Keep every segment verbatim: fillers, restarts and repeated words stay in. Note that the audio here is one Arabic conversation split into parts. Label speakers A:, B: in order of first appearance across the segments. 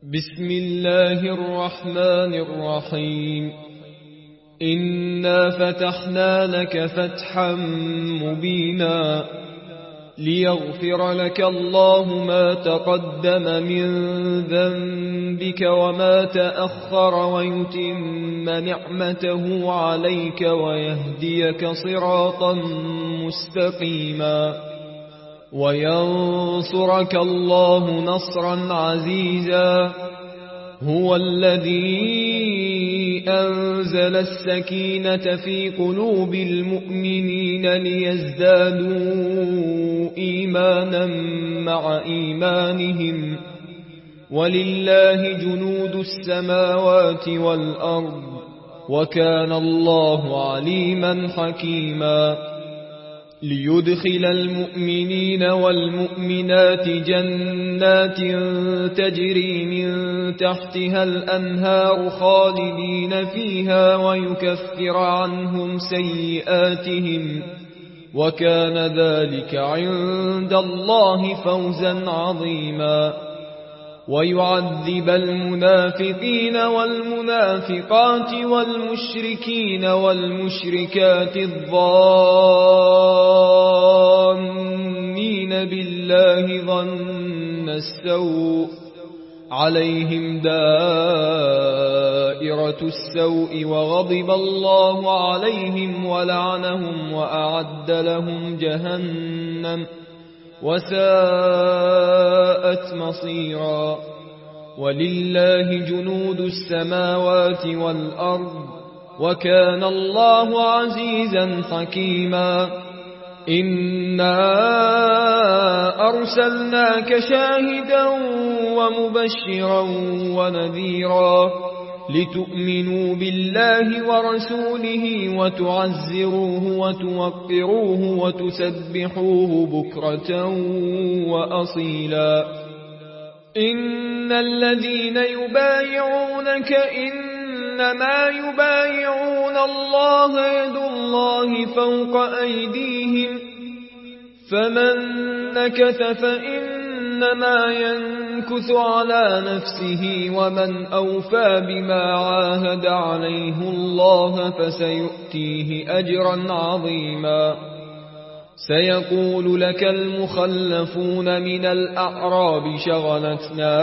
A: بسم الله الرحمن الرحيم. إنا فتحنا لك فتحا مبينا ليغفر لك الله ما تقدم من ذنبك وما تأخر ويتم نعمته عليك ويهديك صراطا مستقيما وينصرك الله نصرا عزيزا. هو الذي أنزل السكينة في قلوب المؤمنين ليزدادوا إيمانا مع إيمانهم ولله جنود السماوات والأرض وكان الله عليما حكيما. ليدخل المؤمنين والمؤمنات جنات تجري من تحتها الأنهار خالدين فيها ويكفر عنهم سيئاتهم وكان ذلك عند الله فوزا عظيما. ويعذب المنافقين والمنافقات والمشركين والمشركات الظانين بالله ظن السوء عليهم دائرة السوء وغضب الله عليهم ولعنهم وأعد لهم جهنم وساءت مصيرا. ولله جنود السماوات والأرض وكان الله عزيزا حكيما. إنا أرسلناك شاهدا ومبشرا ونذيرا لتؤمنوا بالله ورسوله وتعزروه وتوقروه وتسبحوه بكرة وأصيلا. إن الذين يبايعونك إنما يبايعون الله يد الله فوق أيديهم فمن نكث فإنما ينكث على نفسه ومن أوفى بما عاهد عليه الله فسيؤتيه أجرا عظيما. سيقول لك المخلفون من الأعراب شغلتنا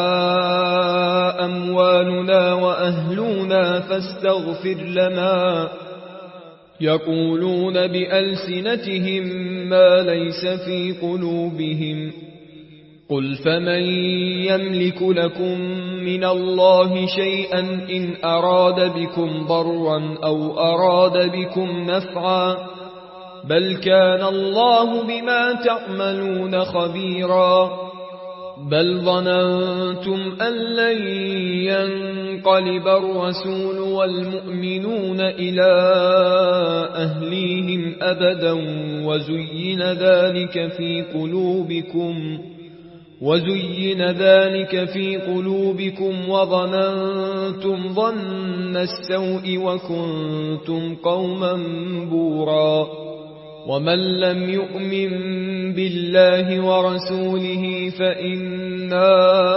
A: أموالنا وأهلنا فاستغفر لنا يقولون بألسنتهم ما ليس في قلوبهم قل فمن يملك لكم من الله شيئا إن أراد بكم ضرا أو أراد بكم نفعا بل كان الله بما تعملون خبيرا. بل ظننتم أن لن ينقلب الرسول والمؤمنون إلى أهليهم أبدا وزين ذلك في قلوبكم وزين ذلك في قلوبكم وظننتم ظن السوء وكنتم قوما بورا. ومن لم يؤمن بالله ورسوله فإنا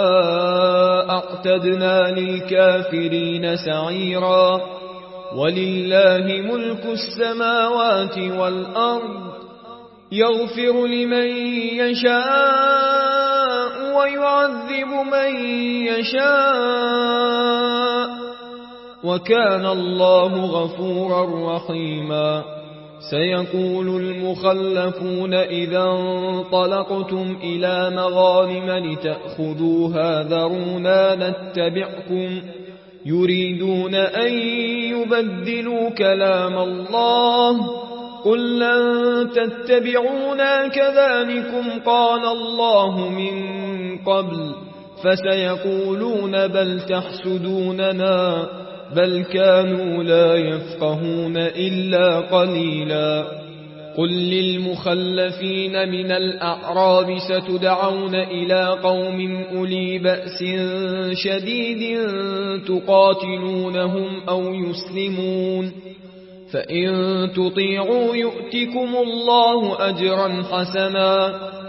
A: أعتدنا للكافرين سعيرا. ولله ملك السماوات والأرض يغفر لمن يشاء ويعذب من يشاء وكان الله غفورا رحيما. سيقول المخلفون إذا انطلقتم إلى مغانم لتأخذوها ذرونا نتبعكم يريدون أن يبدلوا كلام الله قل لن تتبعونا كذلكم قال الله من قبل فسيقولون بل تحسدوننا بل كانوا لا يفقهون إلا قليلا. قل للمخلفين من الأعراب ستدعون إلى قوم أولي بأس شديد تقاتلونهم أو يسلمون فإن تطيعوا يؤتكم الله أجرا حسنا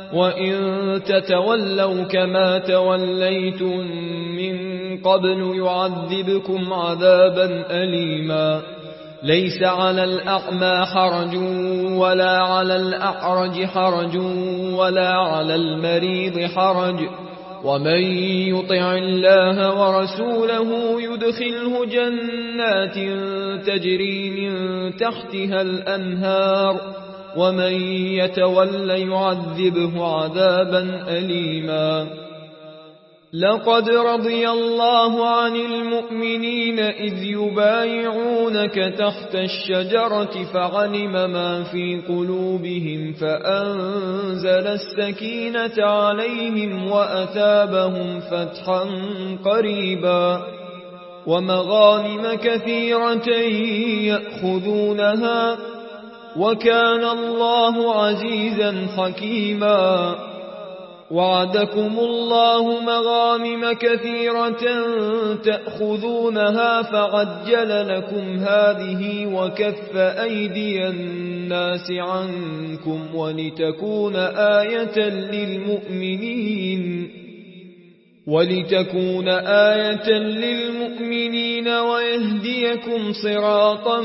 A: وإن تتولوا كما توليتم من قبل يعذبكم عذابا أليما ليس على الأعمى حرج ولا على الأعرج حرج ولا على المريض حرج ومن يطع الله ورسوله يدخله جنات تجري من تحتها الأنهار ومن يتول يعذبه عذابا أليما لقد رضي الله عن المؤمنين إذ يبايعونك تحت الشجرة فعلم ما في قلوبهم فأنزل السكينة عليهم وأثابهم فتحا قريبا ومغانم كثيرة يأخذونها وكان الله عزيزا حكيما وعدكم الله مغانم كثيرة تأخذونها فعجل لكم هذه وكف أيدي الناس عنكم ولتكون آية للمؤمنين ولتكون آية للمؤمنين ويهديكم صراطا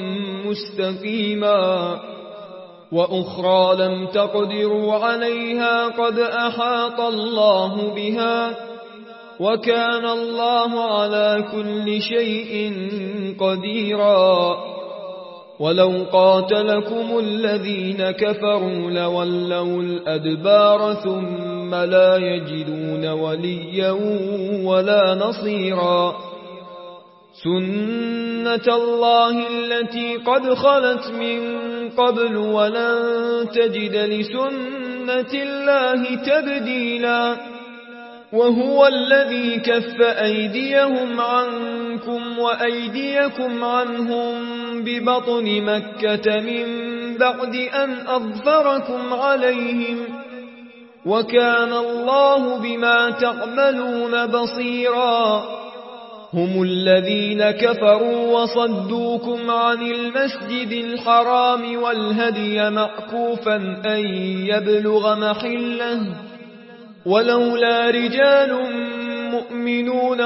A: مستقيما وأخرى لم تقدروا عليها قد أحاط الله بها وكان الله على كل شيء قديرا ولو قاتلكم الذين كفروا لولوا الأدبار ثم لا يجدون وليا ولا نصيرا سنة الله التي قد خلت من قبل ولن تجد لسنة الله تبديلا وهو الذي كف أيديهم عنكم وأيديكم عنهم ببطن مكة من بعد أن أظفركم عليهم وكان الله بما تعملون بصيرا هم الذين كفروا وصدوكم عن المسجد الحرام والهدي معكوفا أن يبلغ محله ولولا رجال مؤمنون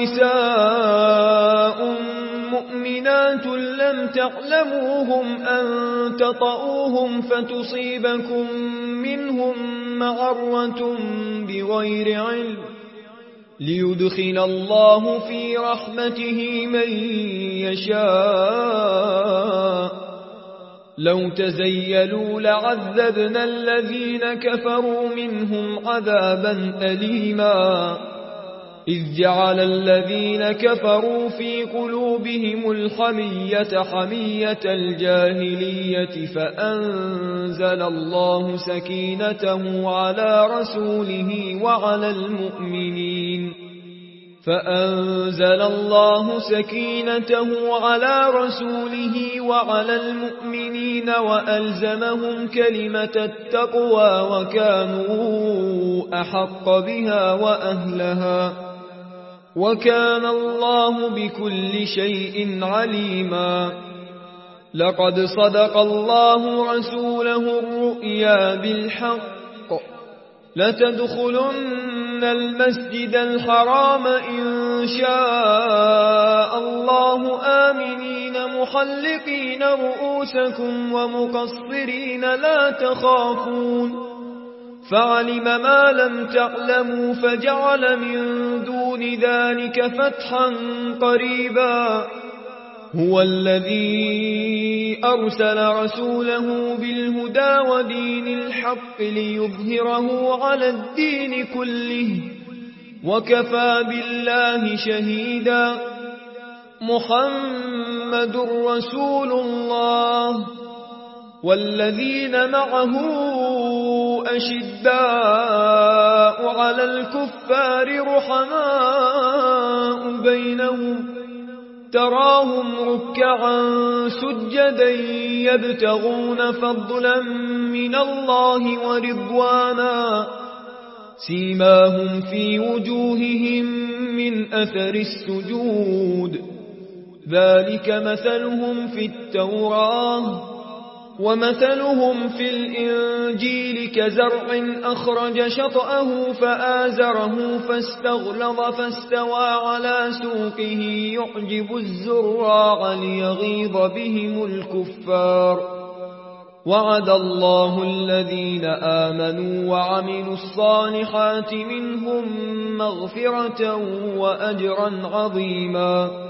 A: ونساء مؤمنات لم تعلموهم أن تطؤوهم فتصيبكم منهم معرة بغير علم ليدخل الله في رحمته من يشاء لو تزيلوا لعذبنا الذين كفروا منهم عذابا أليما إذ جعل الذين كفروا في قلوبهم الحمية حمية الجاهلية فأنزل الله سكينته على رسوله وعلى المؤمنين فأنزل الله سكينته على رسوله وعلى المؤمنين وألزمهم كلمة التقوى وكانوا أحق بها وأهلها وكان الله بكل شيء عليما لقد صدق الله رسوله الرؤيا بالحق لتدخلن المسجد الحرام إن شاء الله آمنين محلقين رؤوسكم ومقصرين لا تخافون فعلم ما لم تعلموا فجعل من دون ذلك فتحا قريبا هو الذي أرسل رسوله بالهدى ودين الحق ليظهره على الدين كله وكفى بالله شهيدا محمد رسول الله والذين معه أشداء على الكفار رحماء بينهم تراهم ركعا سجدا يبتغون فضلا من الله ورضوانا سيماهم في وجوههم من أثر السجود ذلك مثلهم في التوراة ومثلهم في الإنجيل كزرع أخرج شطأه فآزره فاستغلظ فاستوى على سوقه يعجب الزراع ليغيظ بهم الكفار. وعد الله الذين آمنوا وعملوا الصالحات منهم مغفرة وأجرا عظيما.